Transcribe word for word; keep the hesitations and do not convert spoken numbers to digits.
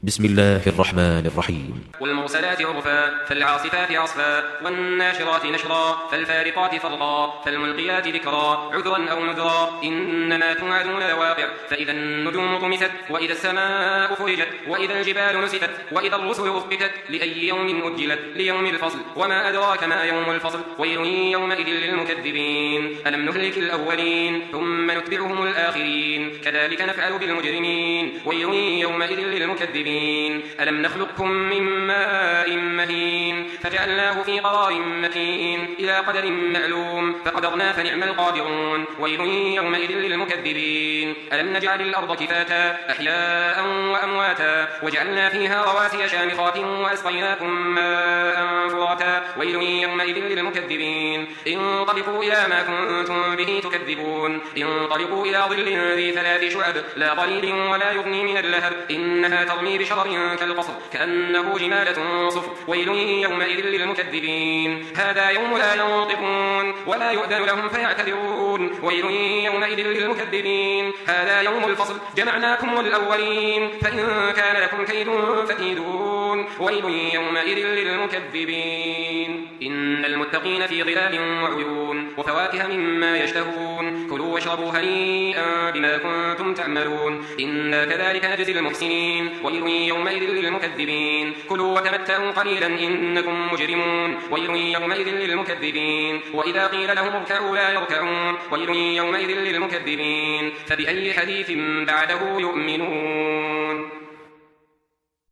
بسم الله الرحمن الرحيم. والمرسلات عرفا فالعاصفات عصفا والناشرات نشرا فالفارقات فرقا فالملقيات ذكرا عذرا أو نذرا إنما توعدون لواقع فإذا النجوم طمست وإذا السماء فرجت وإذا الجبال نسفت وإذا الرسل أقتت لأي يوم أجلت ليوم الفصل وما أدراك ما يوم الفصل ويل يومئذ للمكذبين ألم نهلك الأولين ثم نتبعهم الآخرين كذلك نفعل بالمجرمين ويل يومئذ للمكذبين ألم نخلقكم من ماء مهين فجعلناه في قرار مكين إلى قدر معلوم فقدرنا فنعم القادرون ويل يومئذ للمكذبين ألم نجعل الأرض كفاتا أحياء وأمواتا وجعلنا فيها رواسي شامخات وأسقيناكم ماء فراتا ويل يومئذ للمكذبين انطلقوا إلى ما كنتم به تكذبون انطلقوا إلى ظل ذي ثلاث شعب لا ظليل ولا يغني من اللهب إنها ترمي بشرر كالقصر كأنه جمالة صفر ويل يومئذ للمكذبين هذا يوم لا ينطقون ولا يؤذن لهم فيعتذرون ويل يومئذ للمكذبين هذا يوم الفصل جمعناكم والأولين فإن كان لكم كيد فكيدون ويل يومئذ للمكذبين إن المتقين في ظلال وعيون وفواكه مما يشتهون كلوا واشربوا هنيئا بما كنتم تعملون إنا كذلك نجزي المحسنين ويل يومئذ للمكذبين كلوا وتمتعوا قليلا إنكم مجرمون ويل يومئذ للمكذبين وإذا قيل لهم اركعوا لا يركعون ويل يومئذ للمكذبين فبأي حديث بعده يؤمنون.